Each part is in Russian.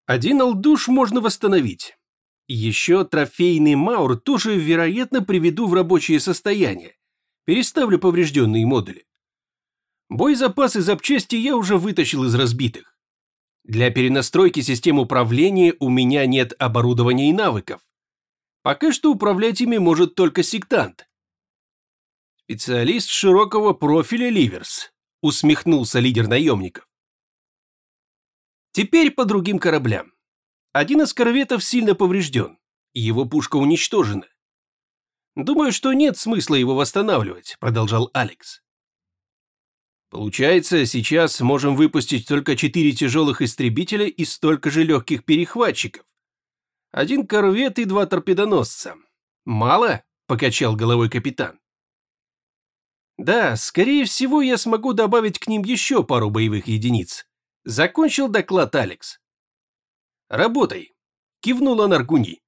Один Алдуш можно восстановить. Еще трофейный Маур тоже, вероятно, приведу в рабочее состояние. Переставлю поврежденные модули. Боезапасы и запчасти я уже вытащил из разбитых. Для перенастройки систем управления у меня нет оборудования и навыков. Пока что управлять ими может только сектант. Специалист широкого профиля Ливерс, усмехнулся лидер наемников. Теперь по другим кораблям. Один из корветов сильно поврежден, и его пушка уничтожена. Думаю, что нет смысла его восстанавливать, продолжал Алекс. Получается, сейчас можем выпустить только 4 тяжелых истребителя и столько же легких перехватчиков. 1 корвет и 2 торпедоносца. Мало? Покачал головой капитан. Да, скорее всего, я смогу добавить к ним еще пару боевых единиц. Закончил доклад Алекс. Работай, кивнула Наргуни.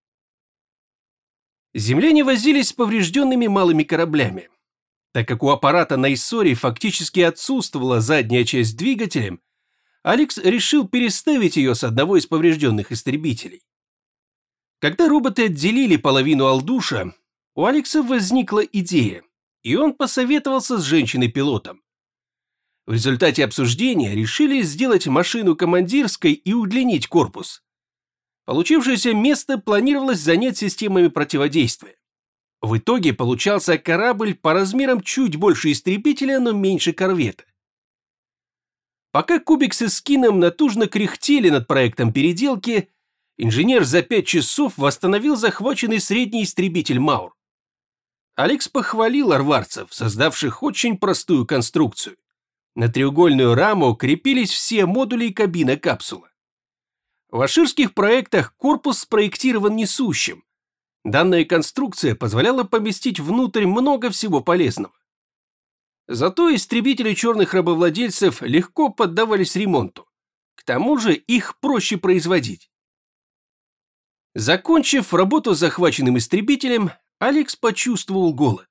Земляне возились с поврежденными малыми кораблями. Так как у аппарата на Иссоре фактически отсутствовала задняя часть двигателем, Алекс решил переставить ее с одного из поврежденных истребителей. Когда роботы отделили половину Алдуша, у Алекса возникла идея, и он посоветовался с женщиной-пилотом. В результате обсуждения решили сделать машину командирской и удлинить корпус. Получившееся место планировалось занять системами противодействия. В итоге получался корабль по размерам чуть больше истребителя, но меньше корвета. Пока Кубик с Эскином натужно кряхтели над проектом переделки, инженер за 5 часов восстановил захваченный средний истребитель Маур. Алекс похвалил арварцев, создавших очень простую конструкцию. На треугольную раму крепились все модули и кабина капсулы. В аширских проектах корпус спроектирован несущим. Данная конструкция позволяла поместить внутрь много всего полезного. Зато истребители черных рабовладельцев легко поддавались ремонту. К тому же их проще производить. Закончив работу с захваченным истребителем, Алекс почувствовал голод.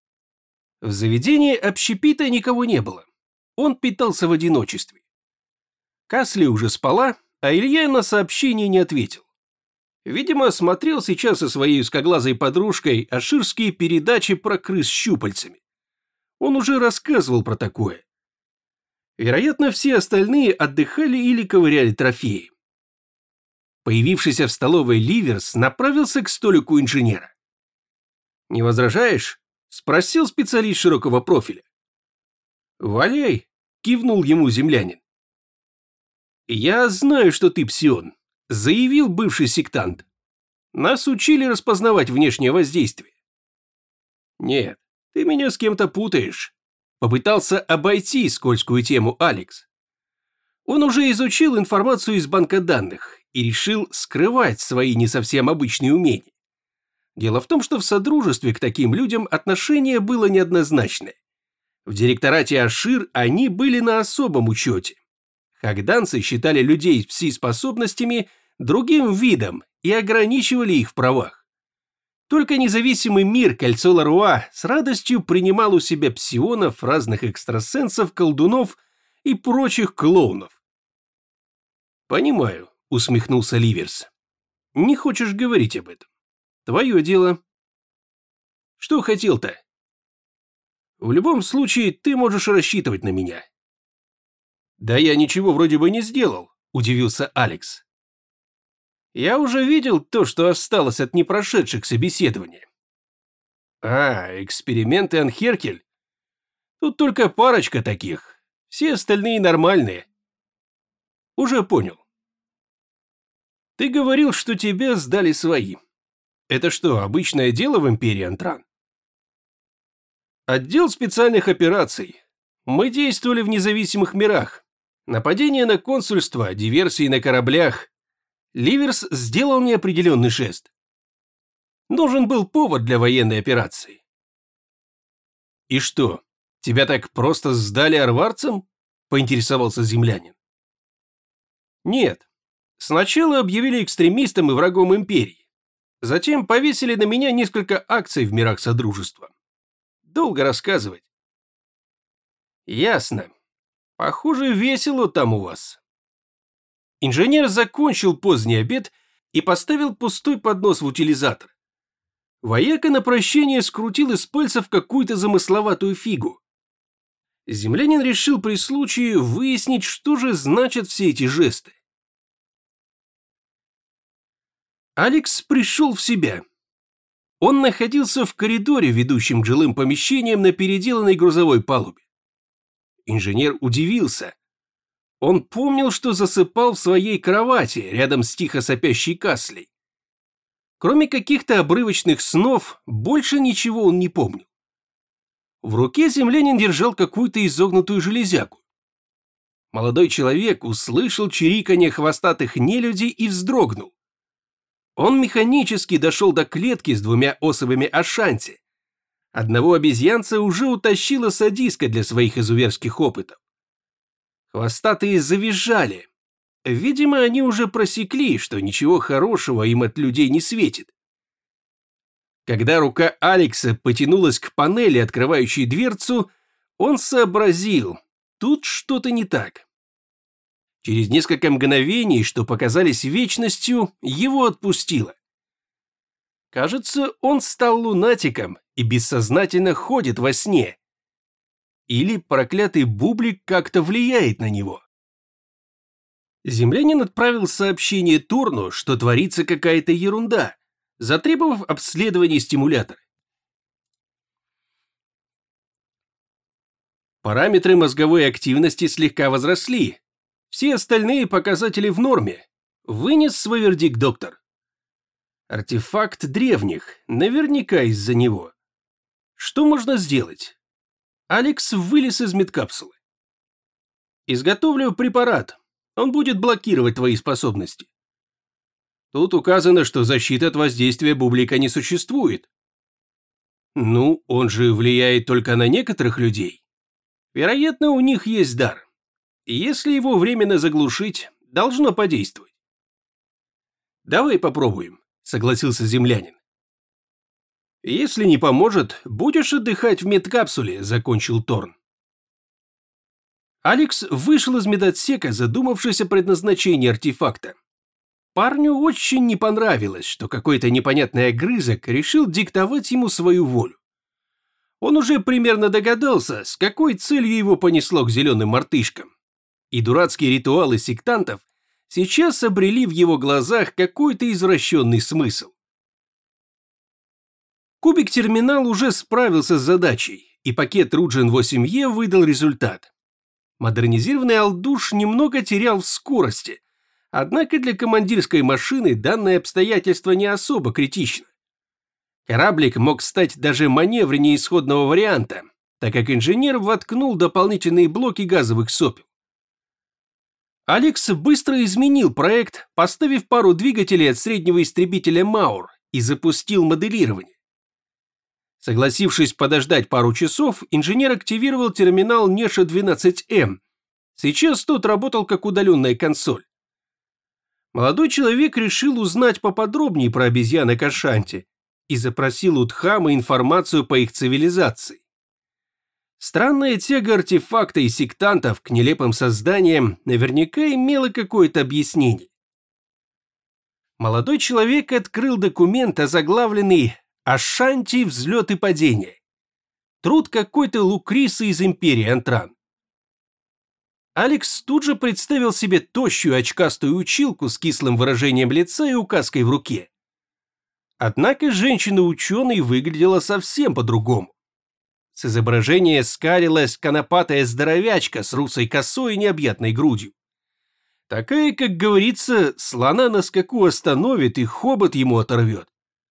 В заведении общепита никого не было. Он питался в одиночестве. Касли уже спала, а Илья на сообщение не ответил. Видимо, смотрел сейчас со своей узкоглазой подружкой аширские передачи про крыс с щупальцами. Он уже рассказывал про такое. Вероятно, все остальные отдыхали или ковыряли трофеи. Появившийся в столовой Ливерс направился к столику инженера. «Не возражаешь?» – спросил специалист широкого профиля. «Валяй!» – кивнул ему землянин. «Я знаю, что ты псион», – заявил бывший сектант. «Нас учили распознавать внешнее воздействие». «Нет, ты меня с кем-то путаешь», – попытался обойти скользкую тему Алекс. Он уже изучил информацию из банка данных и решил скрывать свои не совсем обычные умения. Дело в том, что в содружестве к таким людям отношение было неоднозначное. В директорате Ашир они были на особом учете. Хагданцы считали людей с пси-способностями другим видом и ограничивали их в правах. Только независимый мир Кольцо Ларуа с радостью принимал у себя псионов, разных экстрасенсов, колдунов и прочих клоунов. «Понимаю», — усмехнулся Ливерс. «Не хочешь говорить об этом? Твое дело». «Что хотел-то?» «В любом случае, ты можешь рассчитывать на меня». «Да я ничего вроде бы не сделал», – удивился Алекс. «Я уже видел то, что осталось от непрошедших собеседований». «А, эксперименты Анхеркель? Тут только парочка таких, все остальные нормальные». «Уже понял». «Ты говорил, что тебя сдали свои. Это что, обычное дело в Империи Антран?» «Отдел специальных операций. Мы действовали в независимых мирах. Нападение на консульство, диверсии на кораблях. Ливерс сделал неопределенный жест. Нужен был повод для военной операции». «И что, тебя так просто сдали арварцам?» – поинтересовался землянин. «Нет. Сначала объявили экстремистом и врагом империи. Затем повесили на меня несколько акций в мирах Содружества. Долго рассказывать». «Ясно. Похоже, весело там у вас». Инженер закончил поздний обед и поставил пустой поднос в утилизатор. Вояка на прощение скрутил из пальцев какую-то замысловатую фигу. Землянин решил при случае выяснить, что же значат все эти жесты. Алекс пришел в себя. Он находился в коридоре, ведущем к жилым помещениям на переделанной грузовой палубе. Инженер удивился. Он помнил, что засыпал в своей кровати, рядом с тихо сопящей Каслей. Кроме каких-то обрывочных снов, больше ничего он не помнил. В руке землянин держал какую-то изогнутую железяку. Молодой человек услышал чириканье хвостатых нелюдей и вздрогнул. Он механически дошел до клетки с двумя особями Ашанти. Одного обезьянца уже утащила садистка для своих изуверских опытов. Хвостатые завизжали. Видимо, они уже просекли, что ничего хорошего им от людей не светит. Когда рука Алекса потянулась к панели, открывающей дверцу, он сообразил, тут что-то не так. Через несколько мгновений, что показались вечностью, его отпустило. Кажется, он стал лунатиком и бессознательно ходит во сне. Или проклятый бублик как-то влияет на него. Землянин отправил сообщение Торну, что творится какая-то ерунда, затребовав обследование стимулятора. Параметры мозговой активности слегка возросли. Все остальные показатели в норме. Вынес свой вердикт доктор. Артефакт древних, наверняка из-за него. Что можно сделать? Алекс вылез из медкапсулы. Изготовлю препарат. Он будет блокировать твои способности. Тут указано, что защиты от воздействия бублика не существует. Ну, он же влияет только на некоторых людей. Вероятно, у них есть дар. Если его временно заглушить, должно подействовать. «Давай попробуем», — согласился землянин. «Если не поможет, будешь отдыхать в медкапсуле», — закончил Торн. Алекс вышел из медотсека, задумавшись о предназначении артефакта. Парню очень не понравилось, что какой-то непонятный огрызок решил диктовать ему свою волю. Он уже примерно догадался, с какой целью его понесло к зеленым мартышкам. И дурацкие ритуалы сектантов сейчас обрели в его глазах какой-то извращенный смысл. Кубик-терминал уже справился с задачей, и пакет Руджин 8E выдал результат. Модернизированный Алдуш немного терял в скорости, однако для командирской машины данное обстоятельство не особо критично. Кораблик мог стать даже маневреннее исходного варианта, так как инженер воткнул дополнительные блоки газовых сопел. Алекс быстро изменил проект, поставив пару двигателей от среднего истребителя Маур и запустил моделирование. Согласившись подождать пару часов, инженер активировал терминал Неша-12М. Сейчас тот работал как удаленная консоль. Молодой человек решил узнать поподробнее про обезьянок Ашанти и запросил у Дхама информацию по их цивилизации. Странная тяга артефакта и сектантов к нелепым созданиям наверняка имела какое-то объяснение. Молодой человек открыл документ, озаглавленный «Ашанти. Взлет и падение». Труд какой-то Лукрисы из империи Антран. Алекс тут же представил себе тощую очкастую училку с кислым выражением лица и указкой в руке. Однако женщина-ученый выглядела совсем по-другому. С изображения скалилась конопатая здоровячка с русой косой и необъятной грудью. Такая, как говорится, слона на скаку остановит и хобот ему оторвет.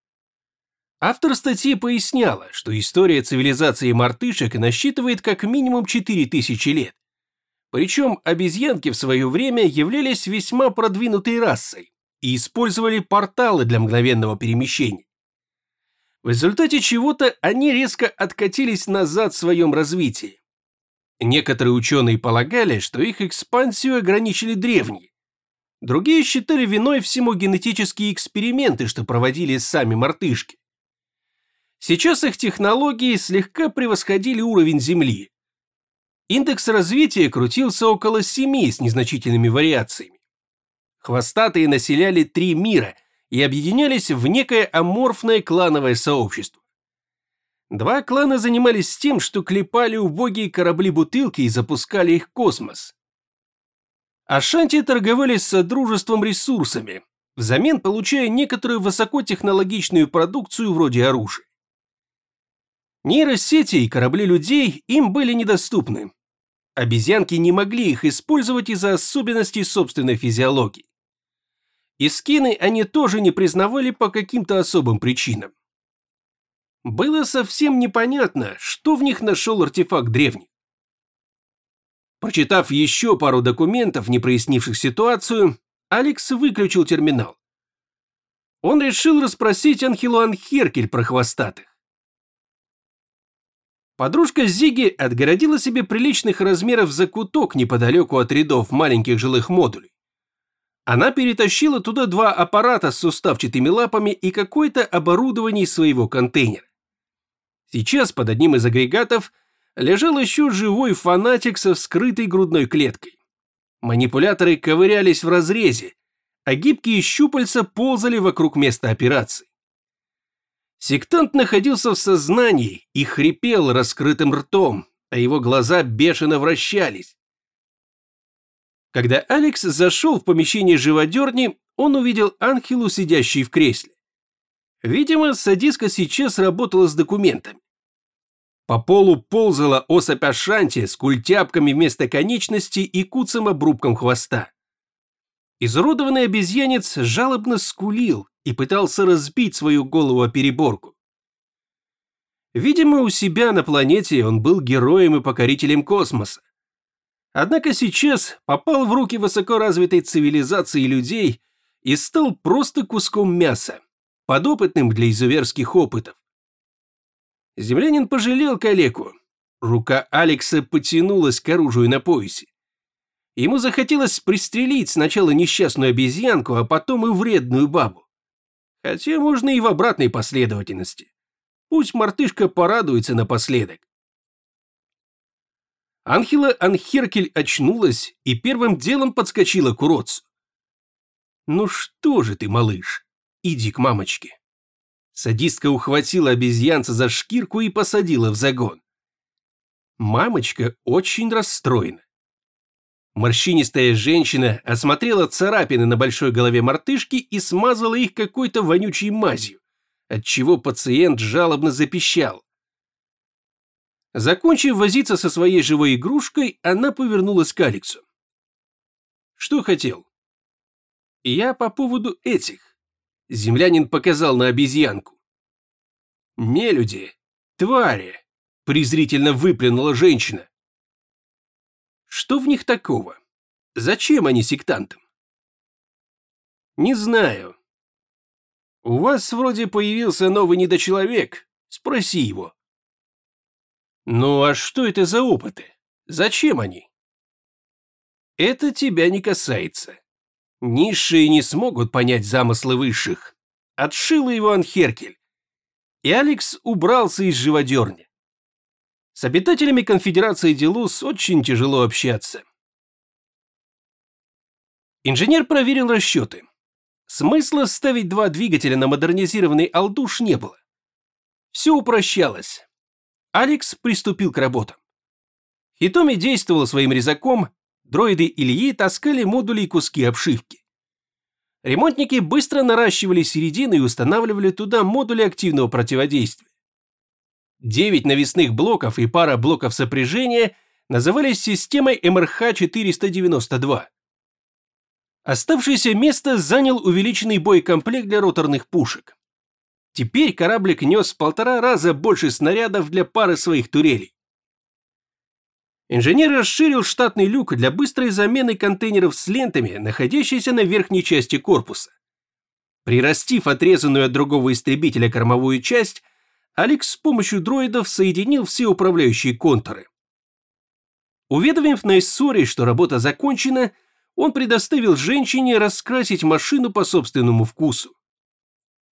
Автор статьи поясняла, что история цивилизации мартышек насчитывает как минимум 4000 лет. Причем обезьянки в свое время являлись весьма продвинутой расой и использовали порталы для мгновенного перемещения. В результате чего-то они резко откатились назад в своем развитии. Некоторые ученые полагали, что их экспансию ограничили древние. Другие считали виной всему генетические эксперименты, что проводили сами мартышки. Сейчас их технологии слегка превосходили уровень Земли. Индекс развития крутился около 7 с незначительными вариациями. Хвостатые населяли 3 мира и объединялись в некое аморфное клановое сообщество. 2 клана занимались тем, что клепали убогие корабли-бутылки и запускали их в космос. Ашанти торговали с Содружеством ресурсами, взамен получая некоторую высокотехнологичную продукцию вроде оружия. Нейросети и корабли людей им были недоступны. Обезьянки не могли их использовать из-за особенностей собственной физиологии. И скины они тоже не признавали по каким-то особым причинам. Было совсем непонятно, что в них нашел артефакт древний. Прочитав еще пару документов, не прояснивших ситуацию, Алекс выключил терминал. Он решил расспросить Анхелу Анхеркель про хвостатых. Подружка Зиги отгородила себе приличных размеров закуток неподалеку от рядов маленьких жилых модулей. Она перетащила туда 2 аппарата с суставчатыми лапами и какое-то оборудование из своего контейнера. Сейчас под одним из агрегатов лежал еще живой фанатик со вскрытой грудной клеткой. Манипуляторы ковырялись в разрезе, а гибкие щупальца ползали вокруг места операции. Сектант находился в сознании и хрипел раскрытым ртом, а его глаза бешено вращались. Когда Алекс зашел в помещение живодерни, он увидел Анхелу, сидящей в кресле. Видимо, садистка сейчас работала с документами. По полу ползала особь Ашанти с культяпками вместо конечностей и куцым обрубком хвоста. Изуродованный обезьянец жалобно скулил и пытался разбить свою голову о переборку. Видимо, у себя на планете он был героем и покорителем космоса. Однако сейчас попал в руки высокоразвитой цивилизации людей и стал просто куском мяса, подопытным для изуверских опытов. Землянин пожалел калеку. Рука Алекса потянулась к оружию на поясе. Ему захотелось пристрелить сначала несчастную обезьянку, а потом и вредную бабу. Хотя можно и в обратной последовательности. Пусть мартышка порадуется напоследок. Анхела Анхеркель очнулась и первым делом подскочила к уродцу. «Ну что же ты, малыш, иди к мамочке». Садистка ухватила обезьянца за шкирку и посадила в загон. Мамочка очень расстроена. Морщинистая женщина осмотрела царапины на большой голове мартышки и смазала их какой-то вонючей мазью, отчего пациент жалобно запищал. Закончив возиться со своей живой игрушкой, она повернулась к Алексу. «Что хотел?» «Я по поводу этих». Землянин показал на обезьянку. «Нелюди, твари», – презрительно выплюнула женщина. «Что в них такого? Зачем они сектантам?» «Не знаю. У вас вроде появился новый недочеловек. Спроси его». «Ну а что это за опыты? Зачем они?» «Это тебя не касается. Низшие не смогут понять замыслы высших». Отшила его Анхеркель. И Алекс убрался из живодерни. С обитателями конфедерации Делус очень тяжело общаться. Инженер проверил расчеты. Смысла ставить 2 двигателя на модернизированный Алдуш не было. Все упрощалось. Алекс приступил к работам. Хитоми действовал своим резаком, дроиды Ильи таскали модули и куски обшивки. Ремонтники быстро наращивали середины и устанавливали туда модули активного противодействия. 9 навесных блоков и пара блоков сопряжения назывались системой МРХ-492. Оставшееся место занял увеличенный боекомплект для роторных пушек. Теперь кораблик нес в 1,5 раза больше снарядов для пары своих турелей. Инженер расширил штатный люк для быстрой замены контейнеров с лентами, находящихся на верхней части корпуса. Прирастив отрезанную от другого истребителя кормовую часть, Алекс с помощью дроидов соединил все управляющие контуры. Уведомив Найссори, что работа закончена, он предоставил женщине раскрасить машину по собственному вкусу.